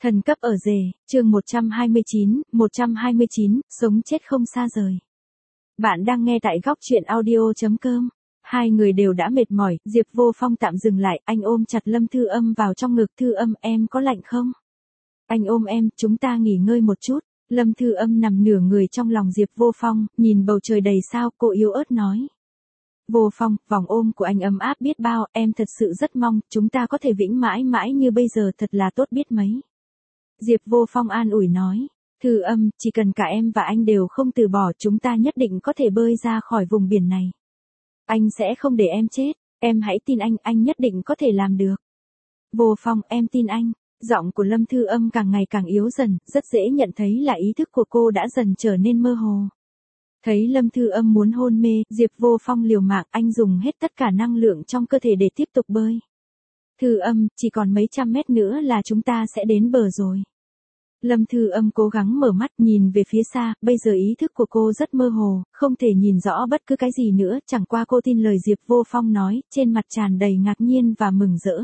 Thần cấp ở rể, chương 129, sống chết không xa rời. Bạn đang nghe tại góc truyện audio.com. Hai người đều đã mệt mỏi, Diệp Vô Phong tạm dừng lại, anh ôm chặt Lâm Thư Âm vào trong ngực. Thư Âm, em có lạnh không? Anh ôm em, chúng ta nghỉ ngơi một chút. Lâm Thư Âm nằm nửa người trong lòng Diệp Vô Phong, nhìn bầu trời đầy sao, cô yếu ớt nói. Vô Phong, vòng ôm của anh ấm áp biết bao, em thật sự rất mong, chúng ta có thể vĩnh mãi mãi như bây giờ, thật là tốt biết mấy. Diệp Vô Phong an ủi nói, Thư Âm, chỉ cần cả em và anh đều không từ bỏ, chúng ta nhất định có thể bơi ra khỏi vùng biển này. Anh sẽ không để em chết, em hãy tin anh nhất định có thể làm được. Vô Phong, em tin anh. Giọng của Lâm Thư Âm càng ngày càng yếu dần, rất dễ nhận thấy là ý thức của cô đã dần trở nên mơ hồ. Thấy Lâm Thư Âm muốn hôn mê, Diệp Vô Phong liều mạng, anh dùng hết tất cả năng lượng trong cơ thể để tiếp tục bơi. Thư Âm, chỉ còn mấy trăm mét nữa là chúng ta sẽ đến bờ rồi. Lâm Thư Âm cố gắng mở mắt nhìn về phía xa, bây giờ ý thức của cô rất mơ hồ, không thể nhìn rõ bất cứ cái gì nữa, chẳng qua cô tin lời Diệp Vô Phong nói, trên mặt tràn đầy ngạc nhiên và mừng rỡ.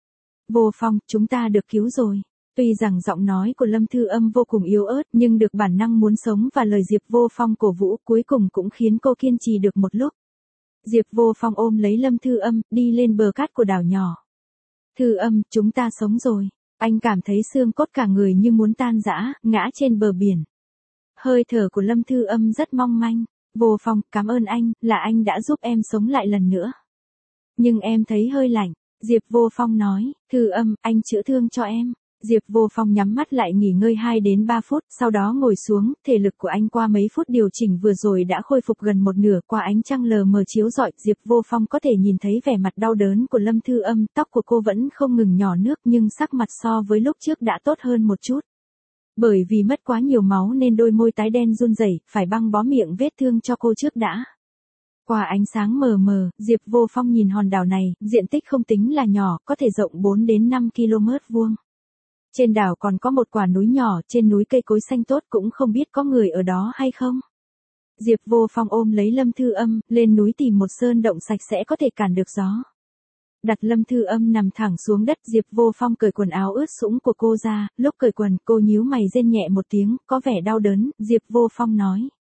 Vô Phong, chúng ta được cứu rồi. Tuy rằng giọng nói của Lâm Thư Âm vô cùng yếu ớt, nhưng được bản năng muốn sống và lời Diệp Vô Phong cổ vũ cuối cùng cũng khiến cô kiên trì được một lúc. Diệp Vô Phong ôm lấy Lâm Thư Âm, đi lên bờ cát của đảo nhỏ. Thư Âm, chúng ta sống rồi. Anh cảm thấy xương cốt cả người như muốn tan rã, ngã trên bờ biển. Hơi thở của Lâm Thư Âm rất mong manh. Vô Phong, cảm ơn anh, là anh đã giúp em sống lại lần nữa. Nhưng em thấy hơi lạnh. Diệp Vô Phong nói, Thư Âm, anh chữa thương cho em. Diệp Vô Phong nhắm mắt lại nghỉ ngơi 2 đến 3 phút, sau đó ngồi xuống, thể lực của anh qua mấy phút điều chỉnh vừa rồi đã khôi phục gần một nửa. Qua ánh trăng lờ mờ chiếu rọi, Diệp Vô Phong có thể nhìn thấy vẻ mặt đau đớn của Lâm Thư Âm, tóc của cô vẫn không ngừng nhỏ nước nhưng sắc mặt so với lúc trước đã tốt hơn một chút. Bởi vì mất quá nhiều máu nên đôi môi tái đen run rẩy, phải băng bó miệng vết thương cho cô trước đã. Qua ánh sáng mờ mờ, Diệp Vô Phong nhìn hòn đảo này, diện tích không tính là nhỏ, có thể rộng 4 đến 5 km vuông. Trên đảo còn có một quả núi nhỏ, trên núi cây cối xanh tốt, cũng không biết có người ở đó hay không. Diệp Vô Phong ôm lấy Lâm Thư Âm, lên núi tìm một sơn động sạch sẽ có thể cản được gió. Đặt Lâm Thư Âm nằm thẳng xuống đất, Diệp Vô Phong cởi quần áo ướt sũng của cô ra, lúc cởi quần cô nhíu mày rên nhẹ một tiếng, có vẻ đau đớn. Diệp Vô Phong nói.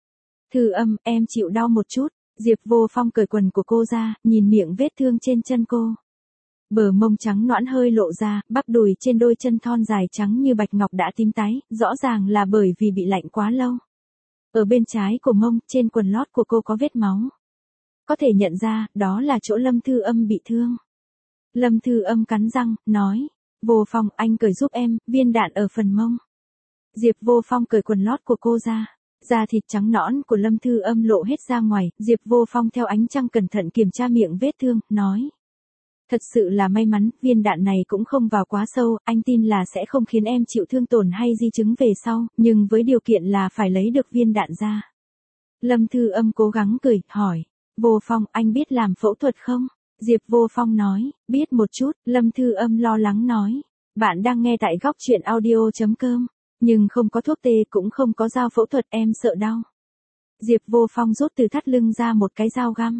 Thư Âm, em chịu đau một chút. Diệp Vô Phong cởi quần của cô ra, nhìn miệng vết thương trên chân cô. Bờ mông trắng nõn hơi lộ ra, bắp đùi trên đôi chân thon dài trắng như bạch ngọc đã tím tái, rõ ràng là bởi vì bị lạnh quá lâu. Ở bên trái của mông, trên quần lót của cô có vết máu. Có thể nhận ra, đó là chỗ Lâm Thư Âm bị thương. Lâm Thư Âm cắn răng, nói. Vô Phong, anh cởi giúp em, viên đạn ở phần mông. Diệp Vô Phong cởi quần lót của cô ra. Da thịt trắng nõn của Lâm Thư Âm lộ hết ra ngoài, Diệp Vô Phong theo ánh trăng cẩn thận kiểm tra miệng vết thương, nói. Thật sự là may mắn, viên đạn này cũng không vào quá sâu, anh tin là sẽ không khiến em chịu thương tổn hay di chứng về sau, nhưng với điều kiện là phải lấy được viên đạn ra. Lâm Thư Âm cố gắng cười, hỏi. Vô Phong, anh biết làm phẫu thuật không? Diệp Vô Phong nói, biết một chút. Lâm Thư Âm lo lắng nói. Bạn đang nghe tại góc truyện audio.com. Nhưng không có thuốc tê cũng không có dao phẫu thuật, em sợ đau. Diệp Vô Phong rút từ thắt lưng ra một cái dao găm.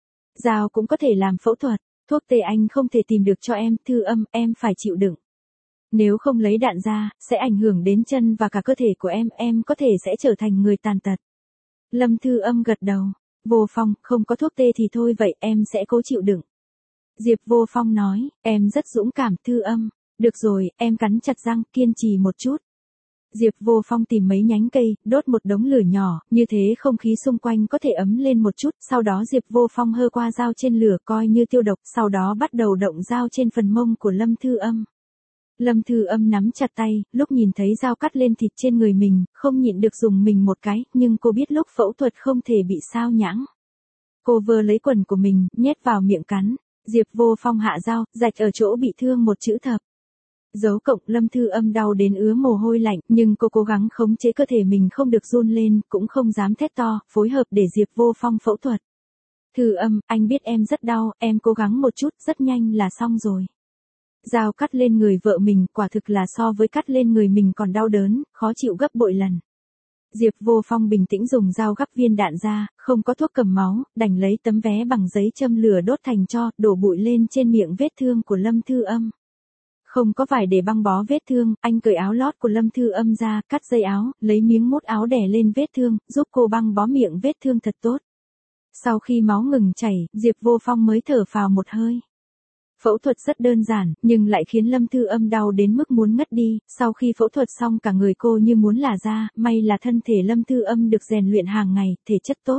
Dao cũng có thể làm phẫu thuật. Thuốc tê anh không thể tìm được cho em. Thư Âm, em phải chịu đựng. Nếu không lấy đạn ra, sẽ ảnh hưởng đến chân và cả cơ thể của em có thể sẽ trở thành người tàn tật. Lâm Thư Âm gật đầu. Vô Phong, không có thuốc tê thì thôi vậy, em sẽ cố chịu đựng. Diệp Vô Phong nói, em rất dũng cảm. Thư Âm, được rồi, em cắn chặt răng, kiên trì một chút. Diệp Vô Phong tìm mấy nhánh cây, đốt một đống lửa nhỏ, như thế không khí xung quanh có thể ấm lên một chút, sau đó Diệp Vô Phong hơ qua dao trên lửa coi như tiêu độc, sau đó bắt đầu động dao trên phần mông của Lâm Thư Âm. Lâm Thư Âm nắm chặt tay, lúc nhìn thấy dao cắt lên thịt trên người mình, không nhịn được dùng mình một cái, nhưng cô biết lúc phẫu thuật không thể bị sao nhãng. Cô vơ lấy quần của mình, nhét vào miệng cắn. Diệp Vô Phong hạ dao, rạch ở chỗ bị thương một chữ thập. Dấu cộng. Lâm Thư Âm đau đến ứa mồ hôi lạnh, nhưng cô cố gắng khống chế cơ thể mình không được run lên, cũng không dám thét to, phối hợp để Diệp Vô Phong phẫu thuật. Thư Âm, anh biết em rất đau, em cố gắng một chút, rất nhanh là xong rồi. Dao cắt lên người vợ mình, quả thực là so với cắt lên người mình còn đau đớn, khó chịu gấp bội lần. Diệp Vô Phong bình tĩnh dùng dao gắp viên đạn ra, không có thuốc cầm máu, đành lấy tấm vé bằng giấy châm lửa đốt thành tro, đổ bụi lên trên miệng vết thương của Lâm Thư Âm. Không có vải để băng bó vết thương, anh cởi áo lót của Lâm Thư Âm ra, cắt dây áo, lấy miếng mút áo đè lên vết thương, giúp cô băng bó miệng vết thương thật tốt. Sau khi máu ngừng chảy, Diệp Vô Phong mới thở phào một hơi. Phẫu thuật rất đơn giản, nhưng lại khiến Lâm Thư Âm đau đến mức muốn ngất đi, sau khi phẫu thuật xong cả người cô như muốn lả ra, may là thân thể Lâm Thư Âm được rèn luyện hàng ngày, thể chất tốt.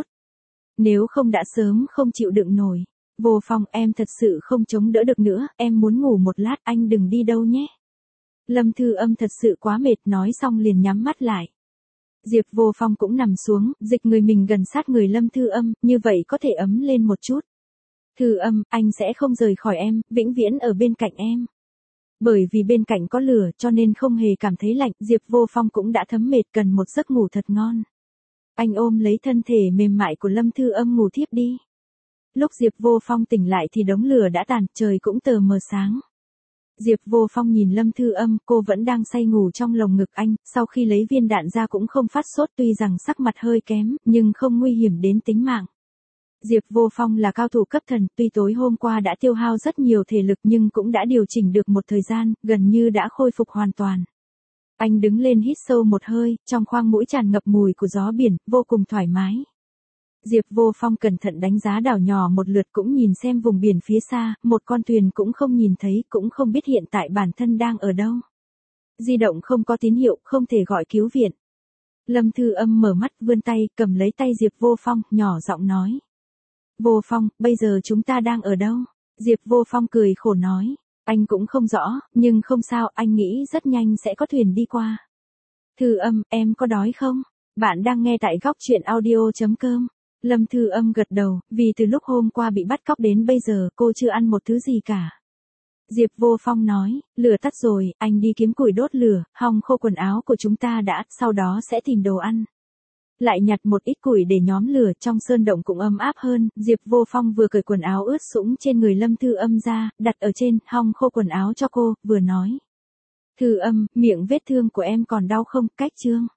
Nếu không đã sớm không chịu đựng nổi. Vô Phong, em thật sự không chống đỡ được nữa, em muốn ngủ một lát, anh đừng đi đâu nhé. Lâm Thư Âm thật sự quá mệt, nói xong liền nhắm mắt lại. Diệp Vô Phong cũng nằm xuống, dịch người mình gần sát người Lâm Thư Âm, như vậy có thể ấm lên một chút. Thư Âm, anh sẽ không rời khỏi em, vĩnh viễn ở bên cạnh em. Bởi vì bên cạnh có lửa cho nên không hề cảm thấy lạnh, Diệp Vô Phong cũng đã thấm mệt cần một giấc ngủ thật ngon. Anh ôm lấy thân thể mềm mại của Lâm Thư Âm ngủ thiếp đi. Lúc Diệp Vô Phong tỉnh lại thì đống lửa đã tàn, trời cũng tờ mờ sáng. Diệp Vô Phong nhìn Lâm Thư Âm, cô vẫn đang say ngủ trong lồng ngực anh, sau khi lấy viên đạn ra cũng không phát sốt, tuy rằng sắc mặt hơi kém, nhưng không nguy hiểm đến tính mạng. Diệp Vô Phong là cao thủ cấp thần, tuy tối hôm qua đã tiêu hao rất nhiều thể lực nhưng cũng đã điều chỉnh được một thời gian, gần như đã khôi phục hoàn toàn. Anh đứng lên hít sâu một hơi, trong khoang mũi tràn ngập mùi của gió biển, vô cùng thoải mái. Diệp Vô Phong cẩn thận đánh giá đảo nhỏ một lượt, cũng nhìn xem vùng biển phía xa, một con thuyền cũng không nhìn thấy, cũng không biết hiện tại bản thân đang ở đâu. Di động không có tín hiệu, không thể gọi cứu viện. Lâm Thư Âm mở mắt, vươn tay, cầm lấy tay Diệp Vô Phong, nhỏ giọng nói. Vô Phong, bây giờ chúng ta đang ở đâu? Diệp Vô Phong cười khổ nói. Anh cũng không rõ, nhưng không sao, anh nghĩ rất nhanh sẽ có thuyền đi qua. Thư Âm, em có đói không? Bạn đang nghe tại góc truyện audio.com. Lâm Thư Âm gật đầu, vì từ lúc hôm qua bị bắt cóc đến bây giờ cô chưa ăn một thứ gì cả. Diệp Vô Phong nói, lửa tắt rồi, anh đi kiếm củi đốt lửa, hong khô quần áo của chúng ta đã, sau đó sẽ tìm đồ ăn. Lại nhặt một ít củi để nhóm lửa, trong sơn động cũng ấm áp hơn. Diệp Vô Phong vừa cởi quần áo ướt sũng trên người Lâm Thư Âm ra, đặt ở trên, hong khô quần áo cho cô, vừa nói. Thư Âm, miệng vết thương của em còn đau không, cách chương.